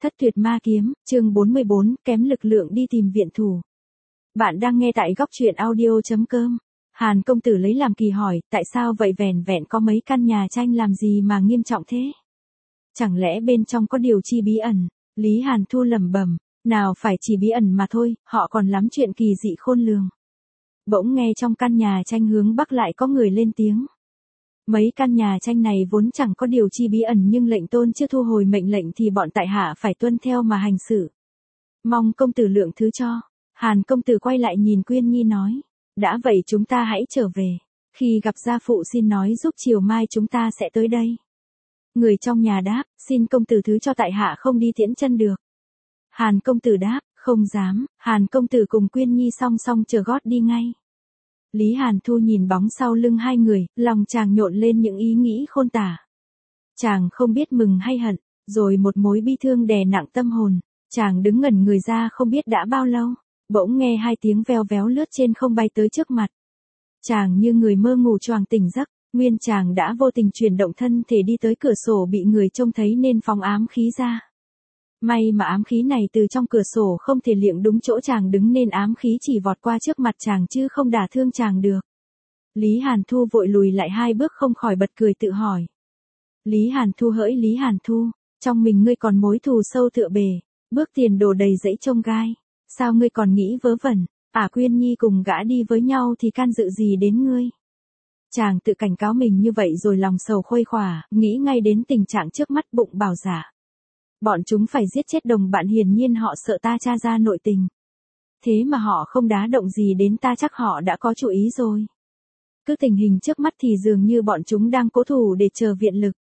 Thất tuyệt ma kiếm, chương 44, kém lực lượng đi tìm viện thủ. Bạn đang nghe tại góc truyện audio.com. Hàn công tử lấy làm kỳ hỏi, tại sao vậy, vẻn vẹn có mấy căn nhà tranh làm gì mà nghiêm trọng thế? Chẳng lẽ bên trong có điều chi bí ẩn? Lý Hàn Thu lẩm bẩm, nào phải chỉ bí ẩn mà thôi, họ còn lắm chuyện kỳ dị khôn lường. Bỗng nghe trong căn nhà tranh hướng bắc lại có người lên tiếng. Mấy căn nhà tranh này vốn chẳng có điều chi bí ẩn, nhưng lệnh tôn chưa thu hồi mệnh lệnh thì bọn tại hạ phải tuân theo mà hành xử. Mong công tử lượng thứ cho. Hàn công tử quay lại nhìn Quyên Nhi nói, đã vậy chúng ta hãy trở về. Khi gặp gia phụ xin nói giúp, chiều mai chúng ta sẽ tới đây. Người trong nhà đáp, xin công tử thứ cho tại hạ không đi tiễn chân được. Hàn công tử đáp, không dám. Hàn công tử cùng Quyên Nhi song song chờ gót đi ngay. Lý Hàn Thu nhìn bóng sau lưng hai người, lòng chàng nhộn lên những ý nghĩ khôn tả. Chàng không biết mừng hay hận, rồi một mối bi thương đè nặng tâm hồn. Chàng đứng ngẩn người ra không biết đã bao lâu, bỗng nghe hai tiếng veo véo lướt trên không bay tới trước mặt. Chàng như người mơ ngủ choàng tỉnh giấc, nguyên chàng đã vô tình chuyển động thân thể đi tới cửa sổ, bị người trông thấy nên phóng ám khí ra. May mà ám khí này từ trong cửa sổ không thể liệng đúng chỗ chàng đứng, nên ám khí chỉ vọt qua trước mặt chàng chứ không đả thương chàng được. Lý Hàn Thu vội lùi lại hai bước, không khỏi bật cười tự hỏi. Lý Hàn Thu hỡi Lý Hàn Thu, trong mình ngươi còn mối thù sâu tựa bể, bước tiền đồ đầy dẫy chông gai, sao ngươi còn nghĩ vớ vẩn, Quyên Nhi cùng gã đi với nhau thì can dự gì đến ngươi. Chàng tự cảnh cáo mình như vậy rồi lòng sầu khuây khỏa, nghĩ ngay đến tình trạng trước mắt, bụng bảo dạ. Bọn chúng phải giết chết đồng bạn, hiển nhiên họ sợ ta tra ra nội tình. Thế mà họ không đá động gì đến ta, chắc họ đã có chủ ý rồi. Cứ tình hình trước mắt thì dường như bọn chúng đang cố thủ để chờ viện lực.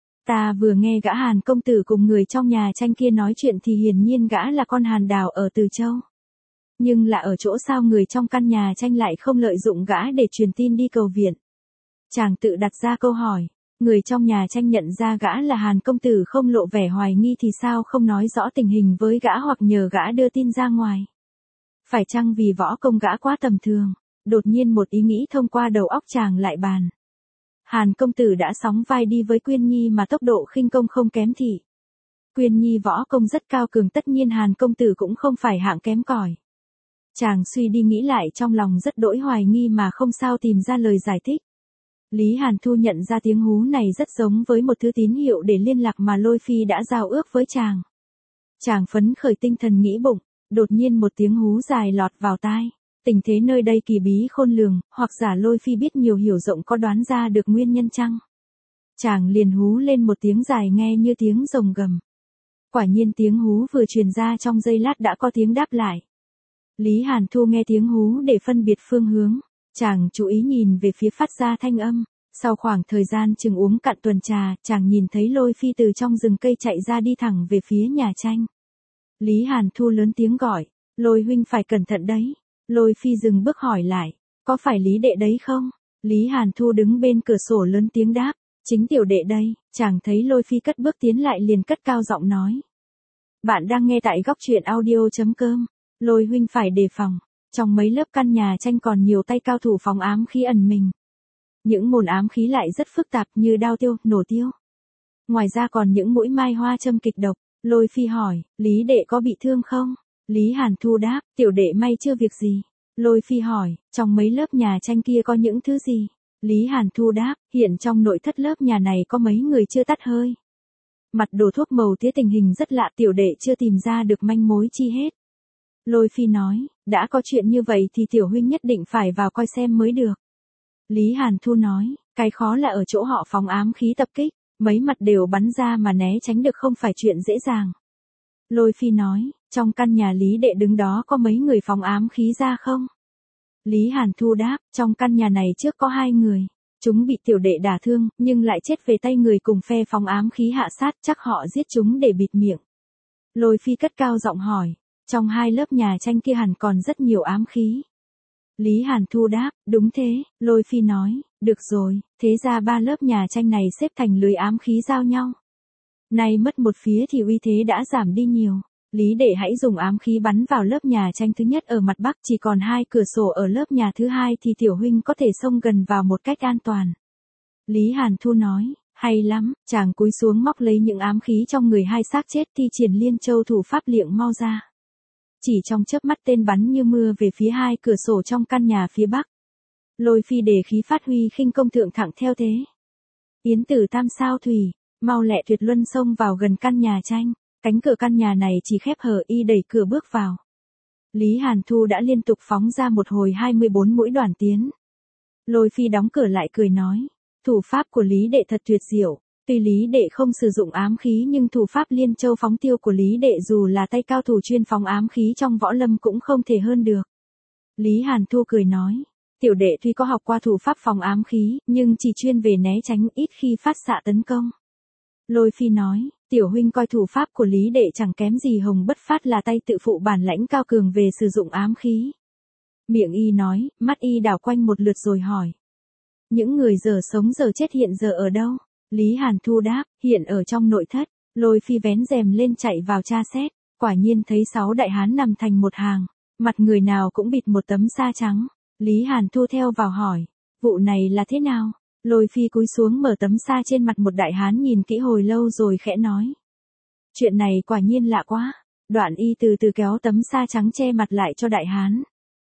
Ta vừa nghe gã Hàn công tử cùng người trong nhà tranh kia nói chuyện thì hiển nhiên gã là con Hàn Đào ở Từ Châu. Nhưng là ở chỗ sao người trong căn nhà tranh lại không lợi dụng gã để truyền tin đi cầu viện. Chàng tự đặt ra câu hỏi. Người trong nhà tranh nhận ra gã là Hàn công tử không lộ vẻ hoài nghi thì sao không nói rõ tình hình với gã hoặc nhờ gã đưa tin ra ngoài. Phải chăng vì võ công gã quá tầm thường? Đột nhiên một ý nghĩ thông qua đầu óc chàng lại bàn. Hàn công tử đã sóng vai đi với Quyên Nhi mà tốc độ khinh công không kém thì. Quyên Nhi võ công rất cao cường, tất nhiên Hàn công tử cũng không phải hạng kém cỏi. Chàng suy đi nghĩ lại, trong lòng rất đỗi hoài nghi mà không sao tìm ra lời giải thích. Lý Hàn Thu nhận ra tiếng hú này rất giống với một thứ tín hiệu để liên lạc mà Lôi Phi đã giao ước với chàng. Chàng phấn khởi tinh thần nghĩ bụng, đột nhiên một tiếng hú dài lọt vào tai. Tình thế nơi đây kỳ bí khôn lường, hoặc giả Lôi Phi biết nhiều hiểu rộng, có đoán ra được nguyên nhân chăng? Chàng liền hú lên một tiếng dài nghe như tiếng rồng gầm. Quả nhiên tiếng hú vừa truyền ra trong giây lát đã có tiếng đáp lại. Lý Hàn Thu nghe tiếng hú để phân biệt phương hướng. Chàng chú ý nhìn về phía phát ra thanh âm. Sau khoảng thời gian chừng uống cạn tuần trà, chàng nhìn thấy Lôi Phi từ trong rừng cây chạy ra, đi thẳng về phía nhà tranh. Lý Hàn Thu lớn tiếng gọi, Lôi huynh phải cẩn thận đấy. Lôi Phi dừng bước hỏi lại, có phải Lý đệ đấy không? Lý Hàn Thu đứng bên cửa sổ lớn tiếng đáp, chính tiểu đệ đây. Chàng thấy Lôi Phi cất bước tiến lại liền cất cao giọng nói. Bạn đang nghe tại góc truyện audio.com. Lôi huynh phải đề phòng. Trong mấy lớp căn nhà tranh còn nhiều tay cao thủ phóng ám khí ẩn mình. Những môn ám khí lại rất phức tạp như đao tiêu, nổ tiêu. Ngoài ra còn những mũi mai hoa châm kịch độc. Lôi Phi hỏi, Lý đệ có bị thương không? Lý Hàn Thu đáp, tiểu đệ may chưa việc gì. Lôi Phi hỏi, trong mấy lớp nhà tranh kia có những thứ gì? Lý Hàn Thu đáp, hiện trong nội thất lớp nhà này có mấy người chưa tắt hơi. Mặt đồ thuốc màu tía, tình hình rất lạ, tiểu đệ chưa tìm ra được manh mối chi hết. Lôi Phi nói, đã có chuyện như vậy thì tiểu huynh nhất định phải vào coi xem mới được. Lý Hàn Thu nói, cái khó là ở chỗ họ phóng ám khí tập kích, mấy mặt đều bắn ra mà né tránh được không phải chuyện dễ dàng. Lôi Phi nói, trong căn nhà Lý đệ đứng đó có mấy người phóng ám khí ra không? Lý Hàn Thu đáp, trong căn nhà này trước có 2 người. Chúng bị tiểu đệ đả thương, nhưng lại chết về tay người cùng phe phóng ám khí hạ sát, chắc họ giết chúng để bịt miệng. Lôi Phi cất cao giọng hỏi, trong 2 lớp nhà tranh kia hẳn còn rất nhiều ám khí. Lý Hàn Thu đáp, đúng thế. Lôi Phi nói, được rồi, thế ra 3 lớp nhà tranh này xếp thành lưới ám khí giao nhau. Nay mất một phía thì uy thế đã giảm đi nhiều. Lý đệ hãy dùng ám khí bắn vào lớp nhà tranh thứ nhất ở mặt bắc, chỉ còn 2 cửa sổ ở lớp nhà thứ 2 thì tiểu huynh có thể xông gần vào một cách an toàn. Lý Hàn Thu nói, Hay lắm, chàng cúi xuống móc lấy những ám khí trong người hai xác chết thi triển liên châu thủ pháp liệng mau ra. Chỉ trong chớp mắt tên bắn như mưa về phía hai cửa sổ trong căn nhà phía bắc. Lôi Phi để khí phát huy khinh công thượng thẳng theo thế. Yến Tử Tam sao thủy, mau lẹ tuyệt luân xông vào gần căn nhà tranh, cánh cửa căn nhà này chỉ khép hở, y đẩy cửa bước vào. Lý Hàn Thu đã liên tục phóng ra một hồi 24 mũi đoàn tiến. Lôi Phi đóng cửa lại cười nói, thủ pháp của Lý đệ thật tuyệt diệu, tuy Lý đệ không sử dụng ám khí nhưng thủ pháp liên châu phóng tiêu của Lý đệ dù là tay cao thủ chuyên phóng ám khí trong võ lâm cũng không thể hơn được. Lý Hàn Thu cười nói, tiểu đệ tuy có học qua thủ pháp phóng ám khí, nhưng chỉ chuyên về né tránh, ít khi phát xạ tấn công. Lôi Phi nói, tiểu huynh coi thủ pháp của Lý đệ chẳng kém gì Hồng Bất Phát là tay tự phụ bản lãnh cao cường về sử dụng ám khí. Miệng y nói, mắt y đảo quanh một lượt rồi hỏi. Những người giờ sống giờ chết hiện giờ ở đâu? Lý Hàn Thu đáp, hiện ở trong nội thất. Lôi Phi vén rèm lên chạy vào tra xét, quả nhiên thấy 6 đại hán nằm thành một hàng, mặt người nào cũng bịt một tấm sa trắng. Lý Hàn Thu theo vào hỏi, vụ này là thế nào? Lôi Phi cúi xuống mở tấm sa trên mặt một đại hán nhìn kỹ hồi lâu rồi khẽ nói. Chuyện này quả nhiên lạ quá. Đoạn y từ từ kéo tấm sa trắng che mặt lại cho đại hán.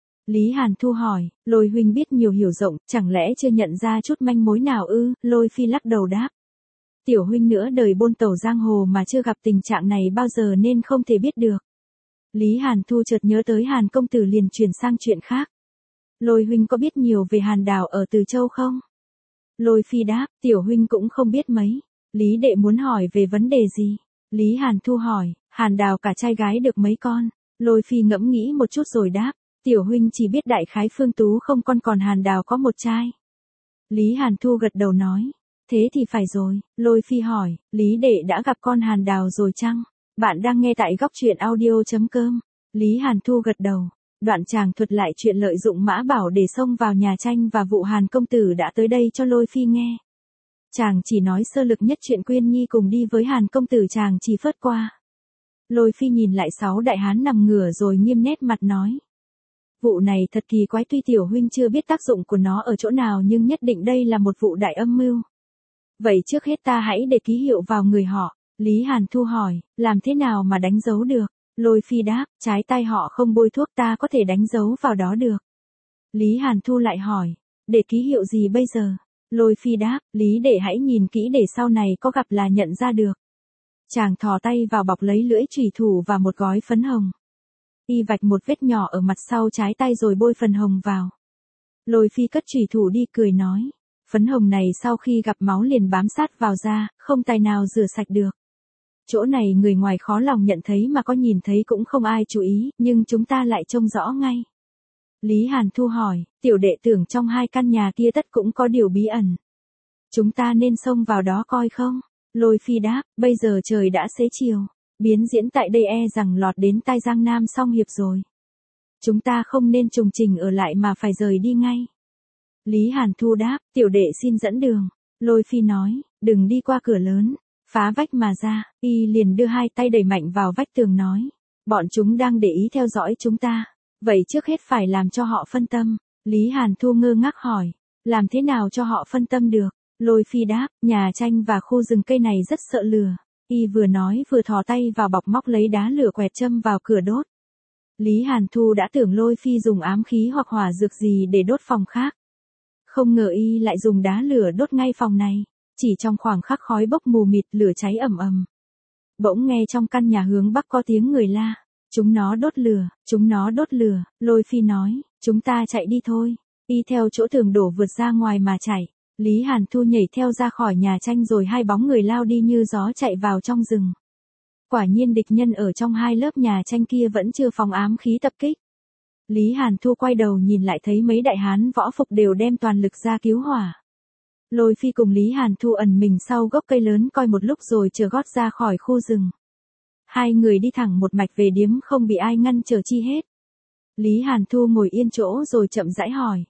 Lý Hàn Thu hỏi, Lôi huynh biết nhiều hiểu rộng, chẳng lẽ chưa nhận ra chút manh mối nào ư? Lôi Phi lắc đầu đáp. Tiểu huynh nữa đời buôn tẩu giang hồ mà chưa gặp tình trạng này bao giờ nên không thể biết được. Lý Hàn Thu chợt nhớ tới Hàn công tử liền chuyển sang chuyện khác. Lôi huynh có biết nhiều về Hàn Đào ở Từ Châu không? Lôi Phi đáp, tiểu huynh cũng không biết mấy. Lý đệ muốn hỏi về vấn đề gì? Lý Hàn Thu hỏi, Hàn Đào cả trai gái được mấy con? Lôi Phi ngẫm nghĩ một chút rồi đáp, tiểu huynh chỉ biết đại khái Phương Tú không con, còn Hàn Đào có một trai. Lý Hàn Thu gật đầu nói, thế thì phải rồi. Lôi Phi hỏi, Lý đệ đã gặp con Hàn Đào rồi chăng? Bạn đang nghe tại góc truyện audio.com. Lý Hàn Thu gật đầu. Đoạn chàng thuật lại chuyện lợi dụng Mã Bảo để xông vào nhà tranh và vụ Hàn công tử đã tới đây cho Lôi Phi nghe. Chàng chỉ nói sơ lược nhất chuyện Quyên Nhi cùng đi với Hàn công tử chàng chỉ phớt qua. Lôi Phi nhìn lại 6 đại hán nằm ngửa rồi nghiêm nét mặt nói. Vụ này thật kỳ quái, tuy tiểu huynh chưa biết tác dụng của nó ở chỗ nào nhưng nhất định đây là một vụ đại âm mưu. Vậy trước hết ta hãy để ký hiệu vào người họ. Lý Hàn Thu hỏi, làm thế nào mà đánh dấu được? Lôi Phi đáp, trái tay họ không bôi thuốc ta có thể đánh dấu vào đó được. Lý Hàn Thu lại hỏi, để ký hiệu gì bây giờ? Lôi Phi đáp, Lý để hãy nhìn kỹ để sau này có gặp là nhận ra được. Chàng thò tay vào bọc lấy lưỡi chùy thủ và một gói phấn hồng. Y vạch một vết nhỏ ở mặt sau trái tay rồi bôi phần hồng vào. Lôi Phi cất chùy thủ đi cười nói, phấn hồng này sau khi gặp máu liền bám sát vào da, không tài nào rửa sạch được. Chỗ này người ngoài khó lòng nhận thấy mà có nhìn thấy cũng không ai chú ý, nhưng chúng ta lại trông rõ ngay. Lý Hàn Thu hỏi, tiểu đệ tưởng trong hai căn nhà kia tất cũng có điều bí ẩn. Chúng ta nên xông vào đó coi không? Lôi Phi đáp, bây giờ trời đã xế chiều. Biến diễn tại đây e rằng lọt đến tai Giang Nam Song Hiệp rồi. Chúng ta không nên trùng trình ở lại mà phải rời đi ngay. Lý Hàn Thu đáp, tiểu đệ xin dẫn đường. Lôi Phi nói, đừng đi qua cửa lớn, phá vách mà ra. Y liền đưa hai tay đẩy mạnh vào vách tường nói, bọn chúng đang để ý theo dõi chúng ta. Vậy trước hết phải làm cho họ phân tâm. Lý Hàn Thu ngơ ngác hỏi, làm thế nào cho họ phân tâm được? Lôi Phi đáp, nhà tranh và khu rừng cây này rất sợ lửa. Y vừa nói vừa thò tay vào bọc móc lấy đá lửa quẹt châm vào cửa đốt. Lý Hàn Thu đã tưởng Lôi Phi dùng ám khí hoặc hỏa dược gì để đốt phòng khác. Không ngờ y lại dùng đá lửa đốt ngay phòng này. Chỉ trong khoảng khắc khói bốc mù mịt, lửa cháy ầm ầm. Bỗng nghe trong căn nhà hướng bắc có tiếng người la. Chúng nó đốt lửa, chúng nó đốt lửa. Lôi Phi nói, chúng ta chạy đi thôi. Y theo chỗ tường đổ vượt ra ngoài mà chạy. Lý Hàn Thu nhảy theo ra khỏi nhà tranh rồi hai bóng người lao đi như gió chạy vào trong rừng. Quả nhiên địch nhân ở trong hai lớp nhà tranh kia vẫn chưa phóng ám khí tập kích. Lý Hàn Thu quay đầu nhìn lại thấy mấy đại hán võ phục đều đem toàn lực ra cứu hỏa. Lôi Phi cùng Lý Hàn Thu ẩn mình sau gốc cây lớn coi một lúc rồi chờ gót ra khỏi khu rừng. Hai người đi thẳng một mạch về điếm không bị ai ngăn trở chi hết. Lý Hàn Thu ngồi yên chỗ rồi chậm rãi hỏi,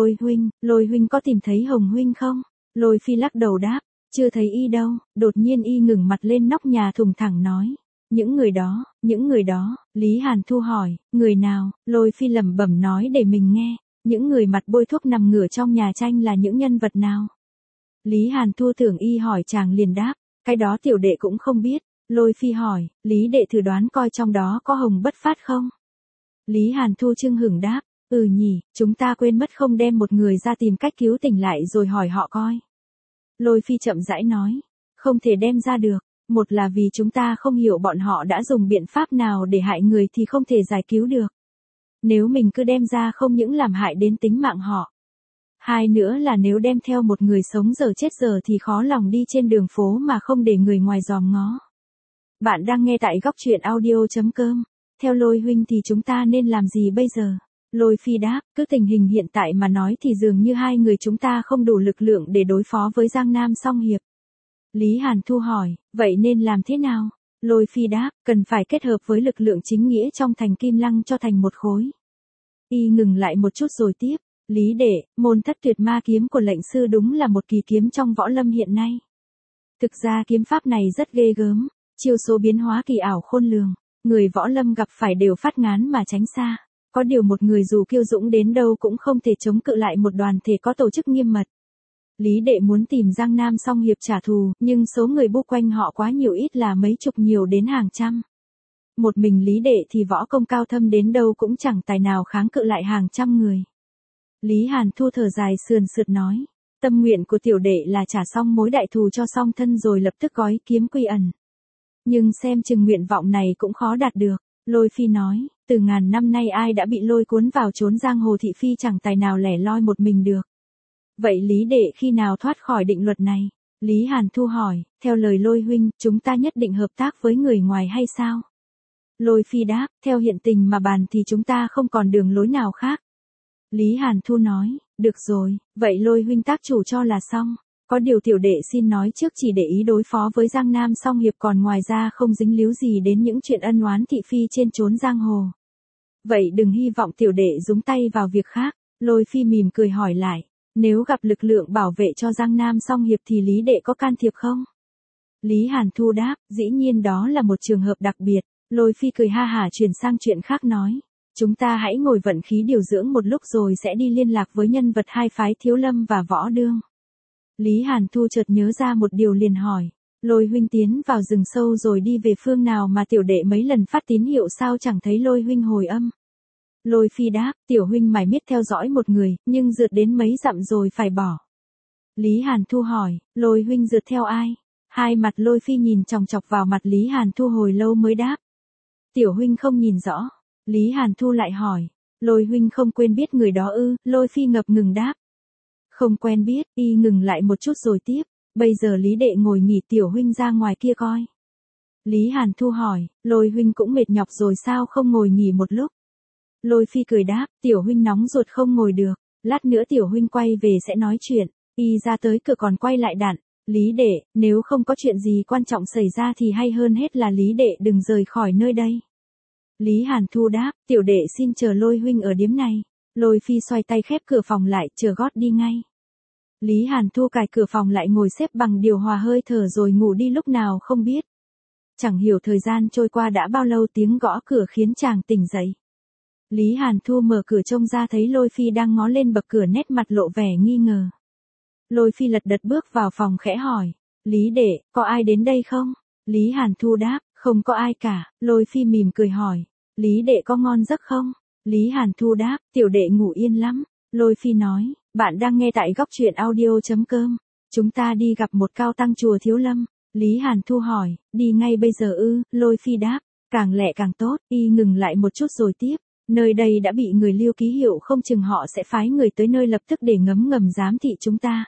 Lôi huynh có tìm thấy Hồng huynh không? Lôi Phi lắc đầu đáp, chưa thấy y đâu. Đột nhiên y ngừng mặt lên nóc nhà thùng thẳng nói, những người đó. Lý Hàn Thu hỏi, người nào? Lôi Phi lẩm bẩm nói để mình nghe, những người mặt bôi thuốc nằm ngửa trong nhà tranh là những nhân vật nào? Lý Hàn Thu tưởng y hỏi chàng liền đáp, cái đó tiểu đệ cũng không biết. Lôi Phi hỏi, Lý đệ thử đoán coi trong đó có Hồng Bất Phát không? Lý Hàn Thu chưng hửng đáp, nhỉ, chúng ta quên mất không đem một người ra tìm cách cứu tỉnh lại rồi hỏi họ coi. Lôi Phi chậm rãi nói, không thể đem ra được, một là vì chúng ta không hiểu bọn họ đã dùng biện pháp nào để hại người thì không thể giải cứu được. Nếu mình cứ đem ra không những làm hại đến tính mạng họ. Hai nữa là nếu đem theo một người sống giờ chết giờ thì khó lòng đi trên đường phố mà không để người ngoài dòm ngó. Bạn đang nghe tại góc truyện audio.com. Theo Lôi huynh thì chúng ta nên làm gì bây giờ? Lôi Phi đáp, cứ tình hình hiện tại mà nói thì dường như hai người chúng ta không đủ lực lượng để đối phó với Giang Nam Song Hiệp. Lý Hàn Thu hỏi, vậy nên làm thế nào? Lôi Phi đáp, cần phải kết hợp với lực lượng chính nghĩa trong thành Kim Lăng cho thành một khối. Y ngừng lại một chút rồi tiếp, Lý đệ, môn Thất Tuyệt Ma kiếm của lệnh sư đúng là một kỳ kiếm trong võ lâm hiện nay. Thực ra kiếm pháp này rất ghê gớm, chiêu số biến hóa kỳ ảo khôn lường, người võ lâm gặp phải đều phát ngán mà tránh xa. Có điều một người dù kiêu dũng đến đâu cũng không thể chống cự lại một đoàn thể có tổ chức nghiêm mật. Lý đệ muốn tìm Giang Nam Song Hiệp trả thù, nhưng số người bu quanh họ quá nhiều, ít là mấy chục nhiều đến hàng trăm. Một mình Lý đệ thì võ công cao thâm đến đâu cũng chẳng tài nào kháng cự lại hàng trăm người. Lý Hàn Thu thở dài sườn sượt nói, tâm nguyện của tiểu đệ là trả xong mối đại thù cho song thân rồi lập tức gói kiếm quy ẩn. Nhưng xem chừng nguyện vọng này cũng khó đạt được. Lôi Phi nói, từ ngàn năm nay ai đã bị lôi cuốn vào chốn giang hồ thị phi chẳng tài nào lẻ loi một mình được. Vậy Lý đệ khi nào thoát khỏi định luật này? Lý Hàn Thu hỏi, theo lời Lôi huynh, chúng ta nhất định hợp tác với người ngoài hay sao? Lôi Phi đáp, theo hiện tình mà bàn thì chúng ta không còn đường lối nào khác. Lý Hàn Thu nói, được rồi, vậy Lôi huynh tác chủ cho là xong. Có điều tiểu đệ xin nói trước chỉ để ý đối phó với Giang Nam Song Hiệp, còn ngoài ra không dính líu gì đến những chuyện ân oán thị phi trên chốn giang hồ. Vậy đừng hy vọng tiểu đệ dúng tay vào việc khác. Lôi Phi mỉm cười hỏi lại, nếu gặp lực lượng bảo vệ cho Giang Nam Song Hiệp thì Lý đệ có can thiệp không? Lý Hàn Thu đáp, dĩ nhiên đó là một trường hợp đặc biệt. Lôi Phi cười ha hả chuyển sang chuyện khác nói, chúng ta hãy ngồi vận khí điều dưỡng một lúc rồi sẽ đi liên lạc với nhân vật hai phái Thiếu Lâm và Võ Đương. Lý Hàn Thu chợt nhớ ra một điều liền hỏi, Lôi huynh tiến vào rừng sâu rồi đi về phương nào mà tiểu đệ mấy lần phát tín hiệu sao chẳng thấy Lôi huynh hồi âm? Lôi Phi đáp, tiểu huynh mải miết theo dõi một người, nhưng rượt đến mấy dặm rồi phải bỏ. Lý Hàn Thu hỏi, Lôi huynh rượt theo ai? Hai mặt Lôi Phi nhìn chòng chọc vào mặt Lý Hàn Thu hồi lâu mới đáp. Tiểu huynh không nhìn rõ. Lý Hàn Thu lại hỏi, Lôi huynh không quên biết người đó ư? Lôi Phi ngập ngừng đáp. Không quen biết. Y ngừng lại một chút rồi tiếp, bây giờ Lý đệ ngồi nghỉ, tiểu huynh ra ngoài kia coi. Lý Hàn Thu hỏi, Lôi huynh cũng mệt nhọc rồi sao không ngồi nghỉ một lúc? Lôi Phi cười đáp, tiểu huynh nóng ruột không ngồi được, lát nữa tiểu huynh quay về sẽ nói chuyện. Y ra tới cửa còn quay lại đặn, Lý đệ, nếu không có chuyện gì quan trọng xảy ra thì hay hơn hết là Lý đệ đừng rời khỏi nơi đây. Lý Hàn Thu đáp, tiểu đệ xin chờ Lôi huynh ở điếm này. Lôi Phi xoay tay khép cửa phòng lại, chờ gót đi ngay. Lý Hàn Thu cài cửa phòng lại ngồi xếp bằng điều hòa hơi thở rồi ngủ đi lúc nào không biết. Chẳng hiểu thời gian trôi qua đã bao lâu, tiếng gõ cửa khiến chàng tỉnh dậy. Lý Hàn Thu mở cửa trông ra thấy Lôi Phi đang ngó lên bậc cửa, nét mặt lộ vẻ nghi ngờ. Lôi Phi lật đật bước vào phòng khẽ hỏi, Lý đệ, có ai đến đây không? Lý Hàn Thu đáp, không có ai cả. Lôi Phi mỉm cười hỏi, Lý đệ có ngon giấc không? Lý Hàn Thu đáp, tiểu đệ ngủ yên lắm. Lôi Phi nói, bạn đang nghe tại góc truyện audio.com. Chúng ta đi gặp một cao tăng chùa Thiếu Lâm. Lý Hàn Thu hỏi, đi ngay bây giờ ư? Lôi Phi đáp, càng lẹ càng tốt. Y ngừng lại một chút rồi tiếp, nơi đây đã bị người lưu ký hiệu, không chừng họ sẽ phái người tới nơi lập tức để ngấm ngầm giám thị chúng ta.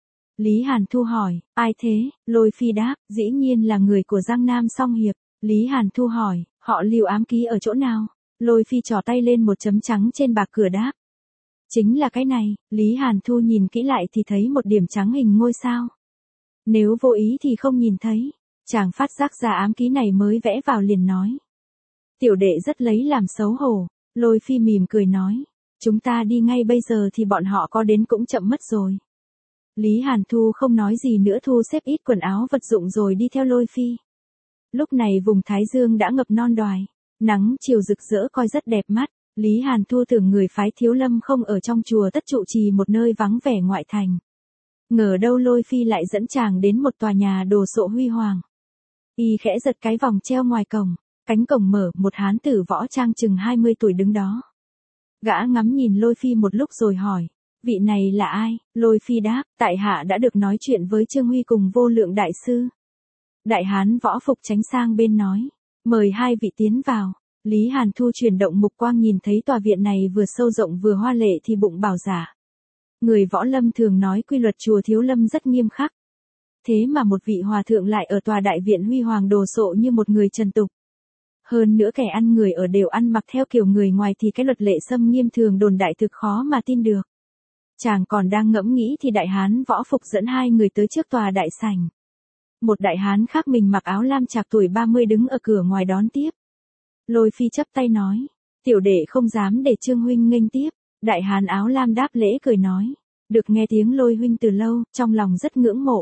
Lý Hàn Thu hỏi, ai thế? Lôi Phi đáp, dĩ nhiên là người của Giang Nam Song Hiệp. Lý Hàn Thu hỏi, họ lưu ám ký ở chỗ nào? Lôi Phi trỏ tay lên một chấm trắng trên bạc cửa đáp, chính là cái này. Lý Hàn Thu nhìn kỹ lại thì thấy một điểm trắng hình ngôi sao. Nếu vô ý thì không nhìn thấy. Chàng phát giác ra ám ký này mới vẽ vào liền nói, tiểu đệ rất lấy làm xấu hổ. Lôi Phi mỉm cười nói, chúng ta đi ngay bây giờ thì bọn họ có đến cũng chậm mất rồi. Lý Hàn Thu không nói gì nữa, thu xếp ít quần áo vật dụng rồi đi theo Lôi Phi. Lúc này vùng Thái Dương đã ngập non đoài, nắng chiều rực rỡ coi rất đẹp mắt. Lý Hàn Thu tưởng người phái Thiếu Lâm không ở trong chùa Tất trụ trì một nơi vắng vẻ ngoại thành. Ngờ đâu Lôi Phi lại dẫn chàng đến một tòa nhà đồ sộ huy hoàng. Y khẽ giật cái vòng treo ngoài cổng, cánh cổng mở, một hán tử võ trang chừng 20 tuổi đứng đó. Gã ngắm nhìn Lôi Phi một lúc rồi hỏi, vị này là ai? Lôi Phi đáp, tại hạ đã được nói chuyện với Trương Huy cùng Vô Lượng đại sư. Đại hán võ phục tránh sang bên nói, mời hai vị tiến vào. Lý Hàn Thu chuyển động mục quang nhìn thấy tòa viện này vừa sâu rộng vừa hoa lệ thì bụng bảo dạ. Người võ lâm thường nói quy luật chùa Thiếu Lâm rất nghiêm khắc. Thế mà một vị hòa thượng lại ở tòa đại viện huy hoàng đồ sộ như một người trần tục. Hơn nữa kẻ ăn người ở đều ăn mặc theo kiểu người ngoài thì cái luật lệ xâm nghiêm thường đồn đại thực khó mà tin được. Chàng còn đang ngẫm nghĩ thì đại hán võ phục dẫn hai người tới trước tòa đại sảnh. Một đại hán khác mình mặc áo lam chạc tuổi 30 đứng ở cửa ngoài đón tiếp. Lôi Phi chắp tay nói, tiểu đệ không dám để Trương huynh nghênh tiếp. Đại hán áo lam đáp lễ cười nói, được nghe tiếng Lôi huynh từ lâu, trong lòng rất ngưỡng mộ.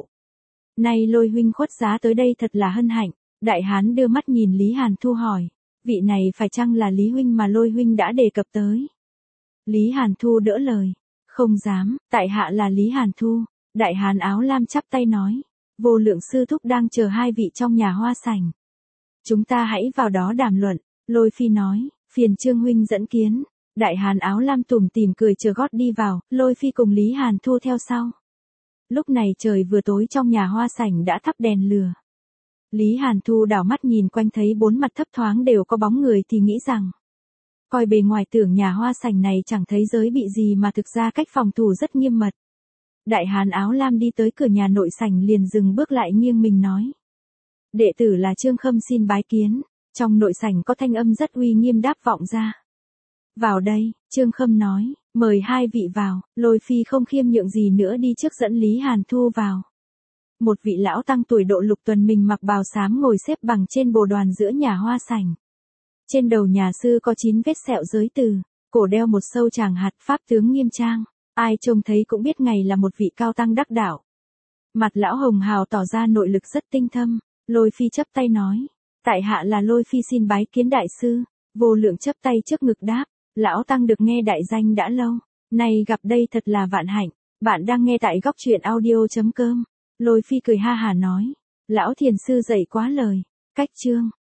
Nay Lôi huynh khuất giá tới đây thật là hân hạnh. Đại hán đưa mắt nhìn Lý Hàn Thu hỏi, vị này phải chăng là Lý huynh mà Lôi huynh đã đề cập tới? Lý Hàn Thu đỡ lời, không dám, tại hạ là Lý Hàn Thu. Đại hán áo lam chắp tay nói, Vô Lượng sư thúc đang chờ hai vị trong nhà hoa sảnh. Chúng ta hãy vào đó đàm luận. Lôi Phi nói, phiền Trương huynh dẫn kiến. Đại hán áo lam tủm tỉm cười chờ gót đi vào, Lôi Phi cùng Lý Hàn Thu theo sau. Lúc này trời vừa tối, trong nhà hoa sảnh đã thắp đèn lửa. Lý Hàn Thu đảo mắt nhìn quanh thấy bốn mặt thấp thoáng đều có bóng người thì nghĩ rằng, coi bề ngoài tưởng nhà hoa sảnh này chẳng thấy giới bị gì mà thực ra cách phòng thủ rất nghiêm mật. Đại hán áo lam đi tới cửa nhà nội sảnh liền dừng bước lại nghiêng mình nói, đệ tử là Trương Khâm xin bái kiến. Trong nội sảnh có thanh âm rất uy nghiêm đáp vọng ra. Vào đây, Trương Khâm nói, mời hai vị vào. Lôi Phi không khiêm nhượng gì nữa đi trước dẫn Lý Hàn Thu vào. Một vị lão tăng tuổi độ lục tuần mình mặc bào xám ngồi xếp bằng trên bồ đoàn giữa nhà hoa sảnh. Trên đầu nhà sư có 9 vết sẹo giới từ, cổ đeo một sâu tràng hạt, pháp tướng nghiêm trang. Ai trông thấy cũng biết ngày là một vị cao tăng đắc đạo. Mặt lão hồng hào tỏ ra nội lực rất tinh thâm. Lôi Phi chắp tay nói, tại hạ là Lôi Phi xin bái kiến đại sư. Vô Lượng chắp tay trước ngực đáp, lão tăng được nghe đại danh đã lâu, nay gặp đây thật là vạn hạnh. Bạn đang nghe tại góc truyện audio.com. Lôi Phi cười ha hà nói, lão thiền sư dạy quá lời. Cách chương